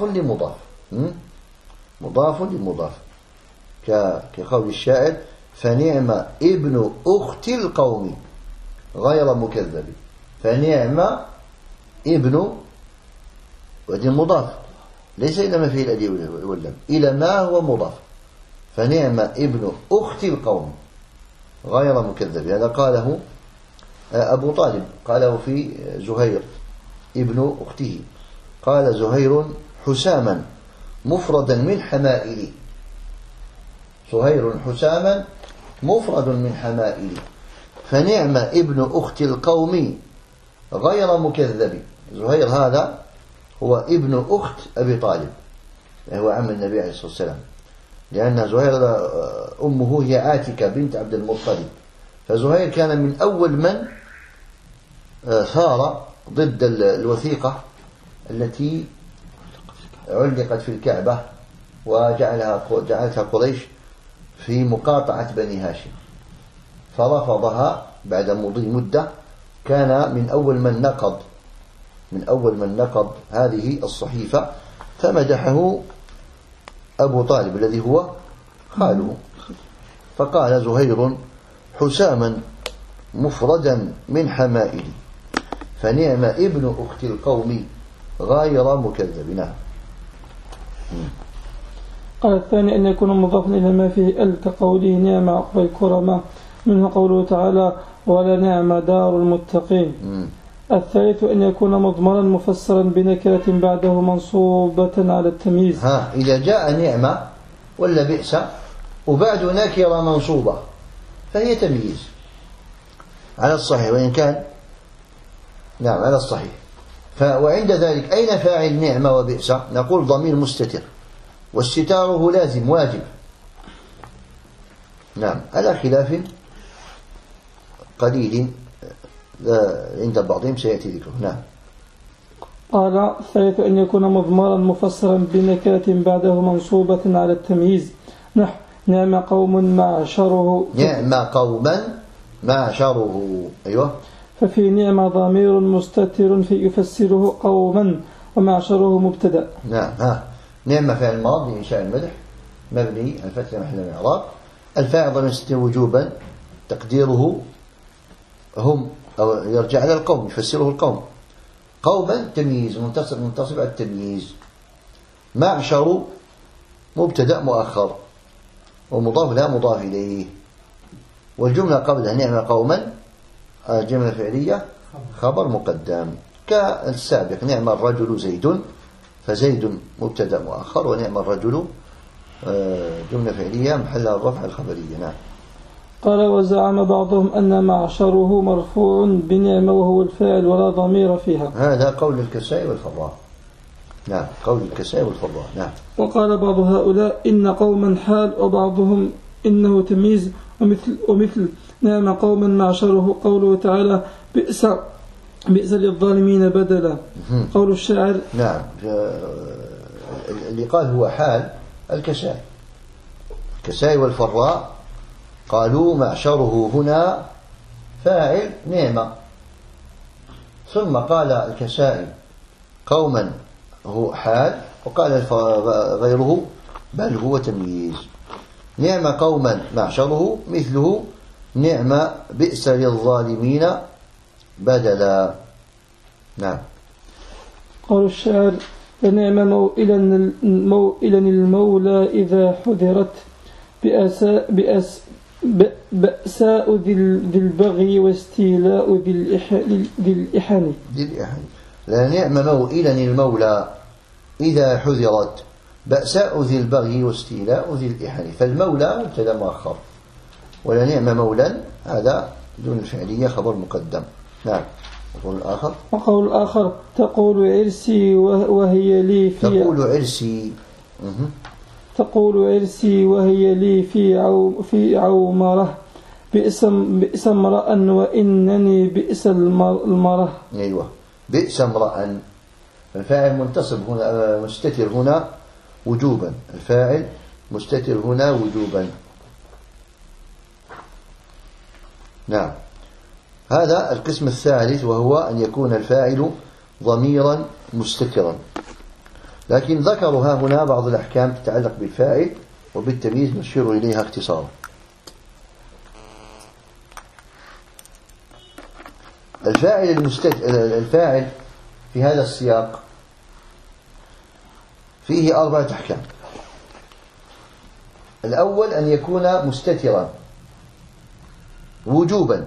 لمضاف، كقول الشاعر فنعم ابن أخت القوم غير مكذب، فنعم ابن ودي مضاف ليس إلى ما فيه الألف واللام، إلى ما هو مضاف. فنعم ابن أخت القوم غير مكذب. هذا قاله أبو طالب، قاله في زهير ابن أخته. قال زهير حساما مفردا من حمائلي. زهير حساما مفرد من حمائلي. فنعم ابن أخت القوم غير مكذب. زهير هذا هو ابن أخت أبي طالب، هو عم النبي عليه الصلاة والسلام، لأن زهير أمه هي عاتكة بنت عبد المطلب. فزهير كان من أول من ثار ضد الوثيقة التي علقت في الكعبة وجعلتها قريش في مقاطعة بني هاشم، فرفضها بعد مضي مدة. كان من أول من نقض هذه الصحيفة، فمدحه أبو طالب الذي هو خاله، فقال زهير حساما مفردا من حمائلي. فنعم ابن أخت القوم غير مكذب. نعم. قال الثاني أن يكون مضافا إلى ما فيه ال كقوله نعم عقبى الكرماء، منه قوله تعالى ولنعم دار المتقين. الثالث أن يكون مضمرا مفسرا بنكرة بعده منصوبة على التمييز. إذا جاء نعمة ولا بئس وبعد نكرة منصوبة فهي تمييز على الصحيح، وإن كان نعم على الصحيح. وعند ذلك أين فاعل نعمة وبئس؟ نقول ضمير مستتر، واستتاره لازم واجب. نعم، على خلاف قليل عند بعضهم سيأتي ذكره. نعم. قال الثالث أن يكون مضمرا مفسرا بنكرة بعده منصوبة على التمييز، نحو نعم قوم معشره. نعم قوما معشره. أيوة. ففي نعم ضمير مستتر في يفسره قوما ومعشره مبتدأ. نعم. نعم فعل ماضي إنشاء المدح مبني الفتح محل من الإعراب. الفاعل ضمير مستتر وجوبا تقديره هم، أو يرجع على القوم يفسره القوم. قوما تمييز منتصب على التمييز. معشر مبتدأ مؤخر ومضاف لا مضاف إليه. والجملة قبلها نعم قوما جملة فعلية خبر مقدم كالسابق. نعم الرجل زيد، فزيد مبتدأ مؤخر، ونعم الرجل جملة فعلية محلها الرفع الخبرية. نعم. قال وزعم بعضهم أن معشره مرفوع بنعم وهو الفاعل ولا ضمير فيها. هذا قول الكسائي والفراء. نعم، قول الكسائي والفراء. نعم. وقال بعض هؤلاء إن قوما حال، وبعضهم إنه تمييز، ومثل نعم قوما معشره قوله تعالى بئس للظالمين بدلا. قول الشاعر. نعم، اللي قال هو حال الكسائي والفراء قالوا معشره هنا فاعل نعمة، ثم قال الكسائي قوما هو حال، وقال غيره بل هو تمييز. نعم قوما معشره مثله نعم بئس للظالمين بدلا. نعم. قول الشاعر فنعم موئلا المولى إذا حذرت بأساء ذي البغي واستيلاء ذي الإحن. لا نعم موئلا المولى إذا حذرت بأساء ذي البغي واستيلاء ذي الإحن. فالمولى مبتدا مؤخر، ولا نعم مولا هذا دون الفعلية خبر مقدم. نعم. وقول الآخر تقول عرسي وهي لي في تقول عرسي وهي لي في عومره بئس امرأ وإنني بئس المرأة. أيوة، بئس امرأ. الفاعل منتصب هنا مستتر هنا وجوبا. الفاعل مستتر هنا وجوبا. نعم. هذا القسم الثالث، وهو أن يكون الفاعل ضميرا مستترا. لكن ذكروا ها هنا بعض الأحكام تتعلق بالفاعل وبالتمييز نشير إليها اختصارا. الفاعل في هذا السياق فيه 4 أحكام. الأول أن يكون مستترا وجوبا،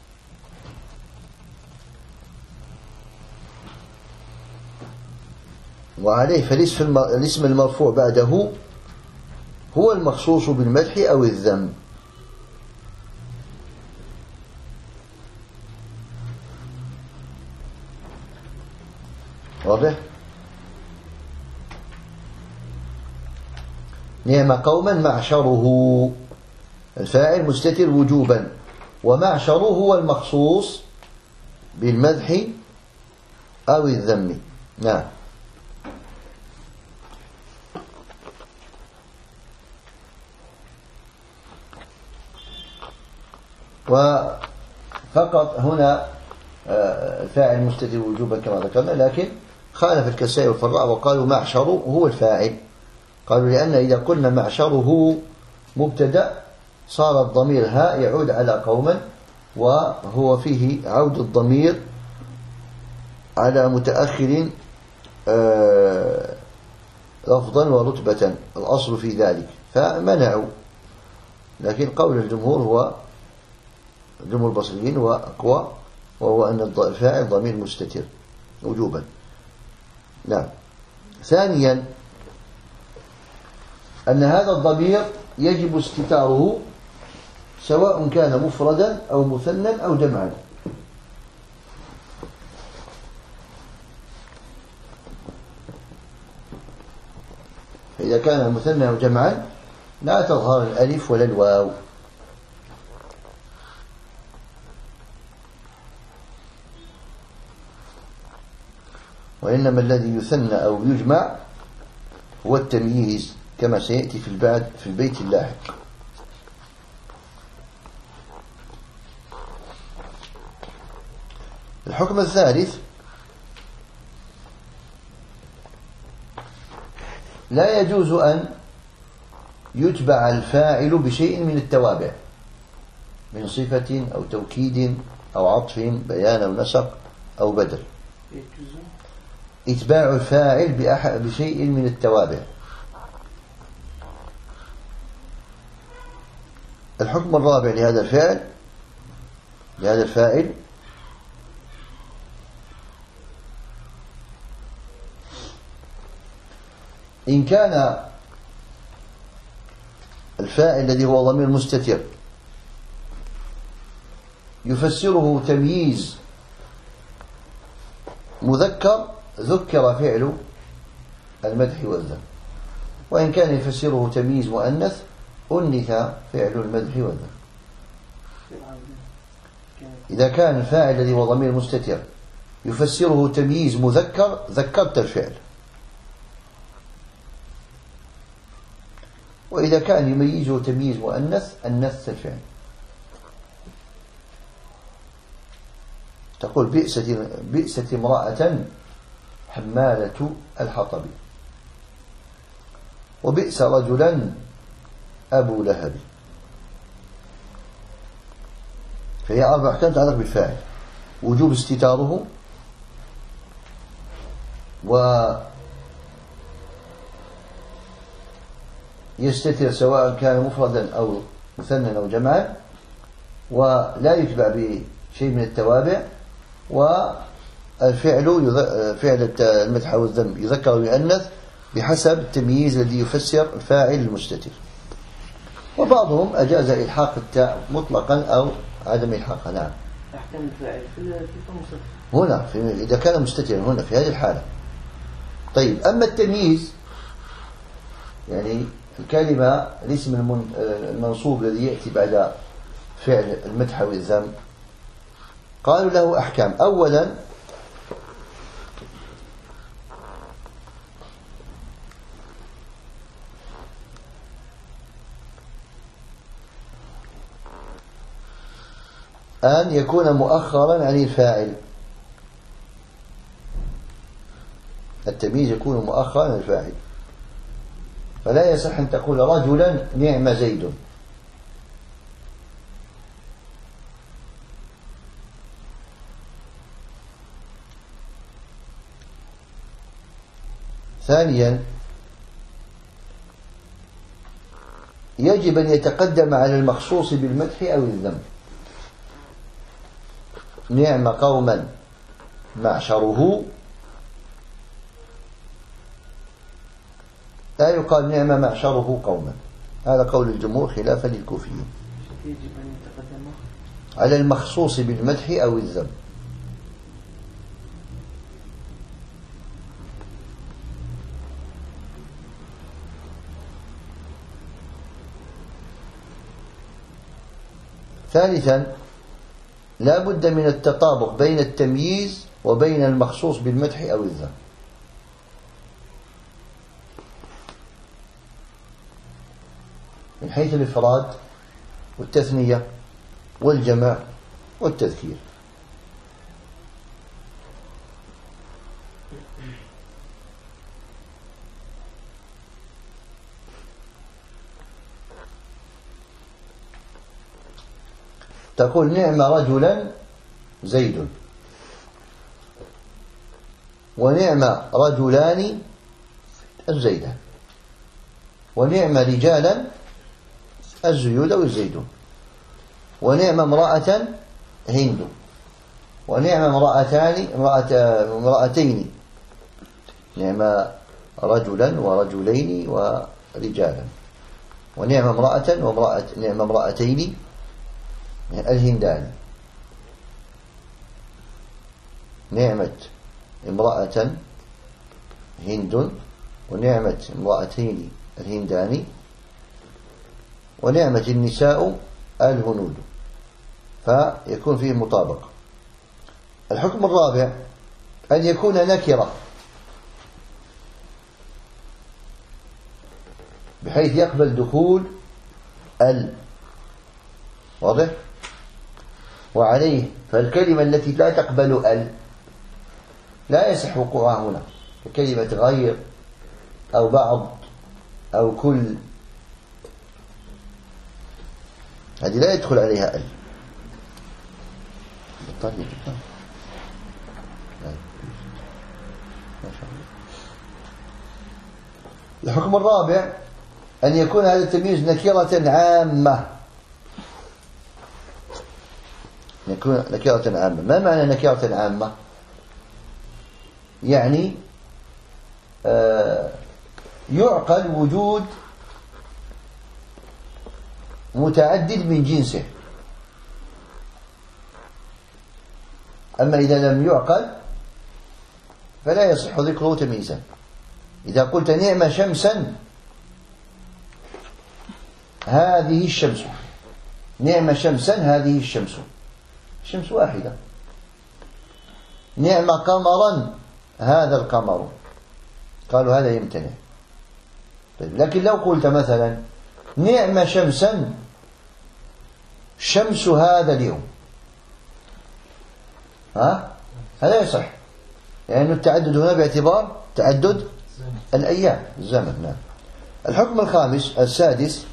وعليه فالاسم المرفوع بعده هو المخصوص بالمدح أو الذم. واضح؟ نعم قوما معشره، الفاعل مستتر وجوبا، ومعشره هو المخصوص بالمدح أو الذم. نعم. وفقط هنا الفاعل مستتر وجوبا كما ذكرنا، لكن خالف الكسائي والفراء وقالوا معشره هو الفاعل. قالوا لأن إذا قلنا معشره مبتدأ صار الضمير ها يعود على قوما، وهو فيه عود الضمير على متأخر لفظا ورتبة، الأصل في ذلك، فمنعوا. لكن قول الجمهور هو جمهور البصريين وأقوى، وهو أن الفاعل ضمير مستتر وجوبا. نعم. ثانيا أن هذا الضمير يجب استتاره سواء كان مفردا أو مثنى أو جمعا. فإذا كان مثنى أو جمعا لا تظهر الألف ولا الواو. وإنما الذي يثنى أو يجمع هو التمييز، كما سيأتي في البيت اللاحق. الحكم الثالث: لا يجوز أن يتبع الفاعل بشيء من التوابع، من صفة أو توكيد أو عطف، بيان أو نسق أو بدل. إتباع الفاعل بشيء من التوابع. الحكم الرابع لهذا الفاعل إن كان الفاعل الذي هو ضمير مستتر يفسره تمييز مذكر ذكر فعل المدح والذم، وإن كان يفسره تمييز مؤنث أنث فعل المدح والذم. إذا كان الفاعل الذي هو ضمير مستتر يفسره تمييز مذكر ذكرت الفعل، وإذا كان يميزه تمييز مؤنث أنثت الفعل. تقول بئست امرأة حمالة الحطب، وبئس رجلا أبو لهب. فهي 4 أحكام تتعلق بالفاعل: وجوب استتاره، ويستتر سواء كان مفردا أو مثنى أو جمعا، ولا يتبع بشيء من التوابع، والفعل فعل المدح والذم يذكر ويؤنث بحسب التمييز الذي يفسر الفاعل المستتر. وبعضهم أجاز إلحاق التاء مطلقا أو عدم إلحاقها. نعم. أحكام الفاعل في هنا إذا كان مستترا هنا في هذه الحالة. طيب، أما التمييز يعني الكلمة الاسم المنصوب الذي يأتي بعد فعل المدح والذم قالوا له أحكام. أولا أن يكون مؤخرا عن الفاعل. التمييز يكون مؤخرا عن الفاعل، فلا يصح أن تقول رجلا نعم زيد. ثانيا يجب أن يتقدم على المخصوص بالمدح أو الذم. نعم قوما معشره، لا يقال نعم معشره قوما، هذا قول الجمهور خلافا للكوفيين. يجب أن يتقدم على المخصوص بالمدح أو الذم. ثالثا لا بد من التطابق بين التمييز وبين المخصوص بالمدح أو الذم. من حيث الإفراد والتثنية والجمع والتذكير. تقول نعم رجلا زيد، ونعم رجلان الزيدان، ونعم رجالا الزيود أو الزيدون، ونعم امرأة هند، ونعم امرأتين، نعم رجلا ورجلين ورجالا، ونعم امرأة نعم امرأتين الهندان، نعمة امرأة هند، ونعمة امرأتين الهندان، ونعمة النساء الهنود، فيكون فيه مطابقة. الحكم الرابع أن يكون نكرة بحيث يقبل دخول واضح؟ وعليه فالكلمة التي لا تقبل لا يصح وقوعها هنا، ككلمة غير أو بعض أو كل، هذه لا يدخل عليها الحكم الرابع أن يكون هذا التمييز نكرة عامة. يكون نكرة عامة. ما معنى نكرة عامة؟ يعني يعقل وجود متعدد من جنسه، أما إذا لم يعقل فلا يصح ذكره تمييزا. إذا قلت نعم شمسا هذه الشمس، نعم شمسا هذه الشمس، الشمس واحدة. نعم قمرا هذا القمر، قالوا هذا يمتنع. طيب لكن لو قلت مثلا نعم شمسا شمس هذا اليوم، هذا يصح، لأن التعدد هنا باعتبار تعدد الأيام الزمن. نعم. الحكم السادس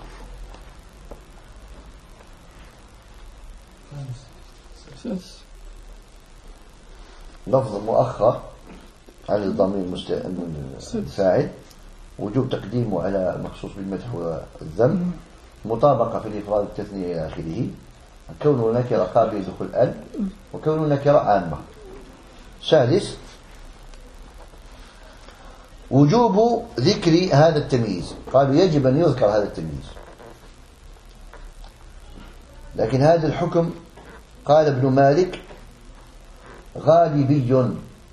لفظ مؤخر على الضمير الفاعل، وجوب تقديمه على المخصوص بالمدح والذم، مطابقة في الإفراد والتثنية إلى آخره، كونه نكرة قابل دخول وكونه نكرة عامة. سادس وجوب ذكر هذا التمييز، قالوا يجب أن يذكر هذا التمييز. لكن هذا الحكم قال ابن مالك غالبي،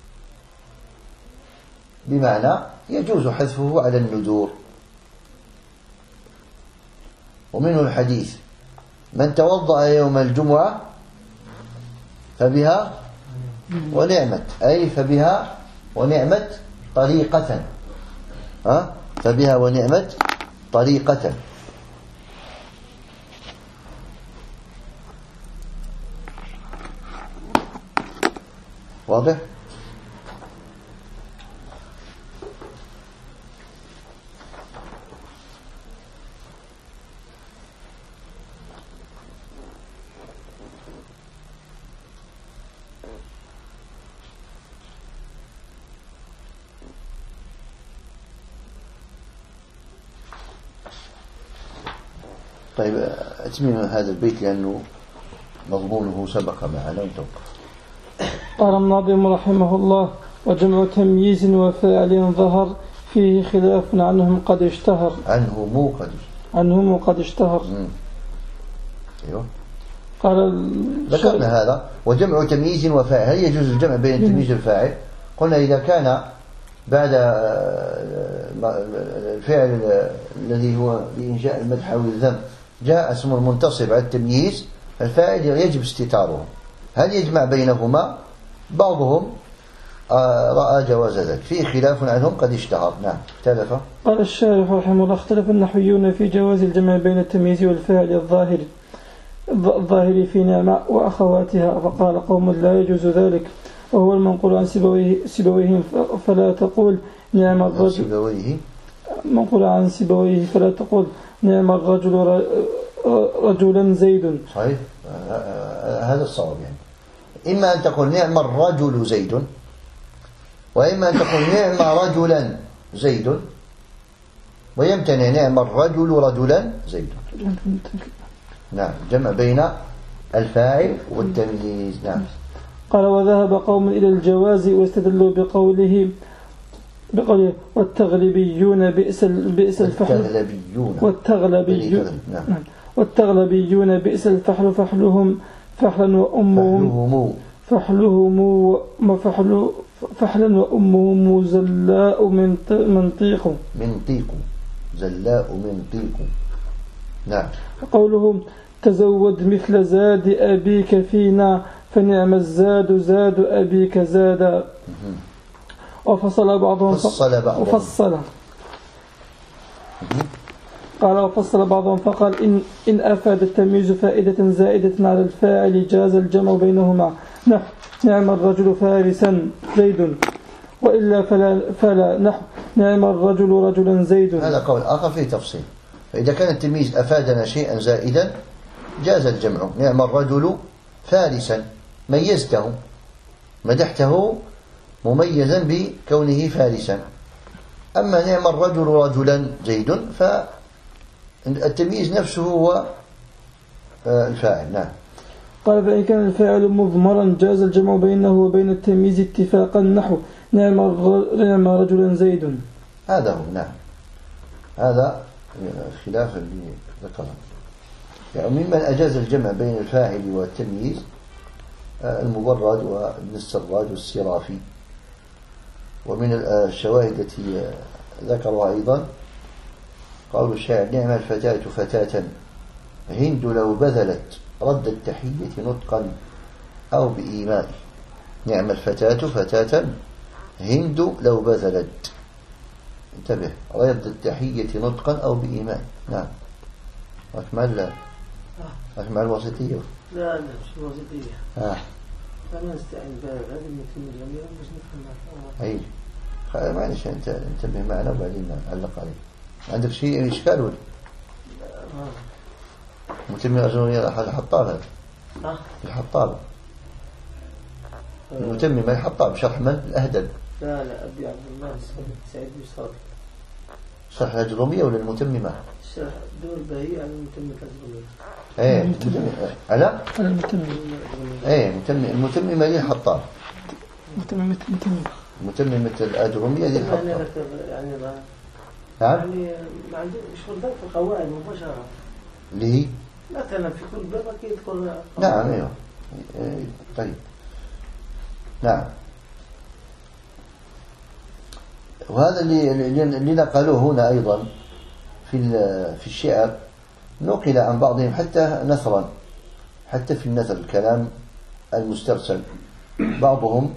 بمعنى يجوز حذفه على الندور. ومنه الحديث من توضأ يوم الجمعة فبها ونعمت، أي فبها ونعمت طريقة، فبها ونعمت طريقة. واضح؟ طيب أتمم هذا البيت لأنه مضمونه سبق معنا وتوقف. قال الناظم رحمه الله: وجمع تمييز وفاعل ظهر فيه خلاف عنهم قد اشتهر. عنهم قد اشتهر. أيوه. قال ذكرنا هذا. وجمع تمييز وفاعل، هل يجوز الجمع بين التمييز والفاعل؟ قلنا إذا كان بعد الفعل الذي هو لإنشاء المدح أو الذم جاء اسم المنتصب على التمييز، الفاعل يجب استتاره. هل يجمع بينهما؟ بعضهم رأى جواز ذلك، فيه خلاف عنهم قد اشتهر. نعم. اختلف. قال الشارح رحمه الله: اختلف النحويون في جواز الجمع بين التمييز والفاعل الظاهر في نعمة وأخواتها، فقال قوم لا يجوز ذلك، وهو المنقول عن سيبويه فلا تقول نعم الرجل. منقول عن سيبويه فلا تقول نعم الرجل رجلا زيد. صحيح، هذا الصواب. يعني إما أن تقول نعم الرجل زيد، وإما أن تقول نعم رجلا زيد، ويمتنع نعم الرجل رجلا زيد. نعم، جمع بين الفاعل والتمييز. نعم. قال: وذهب قوم إلى الجواز واستدلوا بقوله والتغلبيون بئس الفحل. والتغلبيون بئس الفحل فحلهم فحلا وأمهم فحلا وأمهم زلاء منطيق. زلاء منطيق. نعم. قولهم تزود مثل زاد أبيك فينا فنعم الزاد زاد أبيك زادا. وفصل بعضهم وفصل بعضهم فقال إن أفاد التمييز فائدة زائدة على الفاعل جاز الجمع بينهما، نعم الرجل فارسا زيد، وإلا فلا نعم الرجل رجلا زيد. هذا قول آخر فيه تفصيل. فإذا كان التمييز أفادنا شيئا زائدا جاز الجمع. نعم الرجل فارسا، ميزته، مدحته مميزا بكونه فارسا. أما نعم الرجل رجلا زيد فالتمييز نفسه هو الفاعل. نعم. قال: فإن كان الفاعل مضمرا جاز الجمع بينه وبين التمييز اتفاقا، نحو نعم رجلا زيد. هذا هو. نعم، هذا الخلاف اللي ذكره. يعني ممن أجاز الجمع بين الفاعل والتمييز المبرد وابن السراج والسرافي. ومن الشواهد التي ذكرها أيضا قول الشاعر: نعم الفتاة فتاة هند لو بذلت رد التحية نطقا أو بإيمان. نعم الفتاة فتاة هند لو بذلت، انتبه، رد التحية نطقا أو بإيمان. نعم. أكمل الوسطية. لا مش الوسطية. فما نستعين بهذا المتن الجميل باش نفهم. أي معلش، أنت انتبه معنا وبعدين نعلق عليه. عندك شيء إشكال ولا؟ متم الأجرونية الحطاب هذا. الحطاب المتمم الحطاب شرح من؟ الأهدب. لا أبي عبد الله سعيد بن شرح الأجرومية ولا المتممة؟ شرح دور باهي على المتممة الأجرومية. على المتممة دي الحطاب. متممة الأجرومية دي الحطاب. نعم. يعني ما عندي شغل ذلك القواعد مباشرة. ليه؟ مثلا في كل باب يذكر. نعم. أيوه. طيب. نعم. وهذا اللي نقلوه هنا أيضا في الشعر، نقل عن بعضهم حتى نثرا، حتى في النثر الكلام المسترسل بعضهم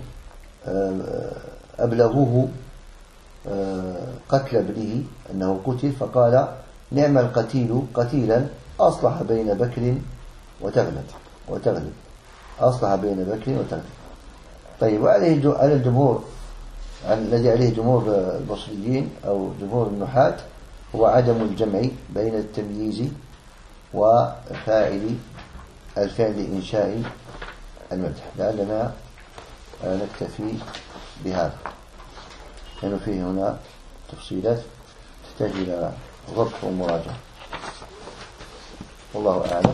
أبلغوه قتل ابنه أنه قتل، فقال: نعم القتيل قتيلا أصلح بين بكر وتغلب. أصلح بين بكر وتغلب. طيب، على الجمهور الذي عليه جمهور البصريين أو جمهور النحاة هو عدم الجمع بين التمييز وفاعل الفعل إنشاء المدح. لعلنا نكتفي بهذا، لأنه فيه هنا تفصيلات تحتاج إلى ضبط ومراجعة. والله أعلم.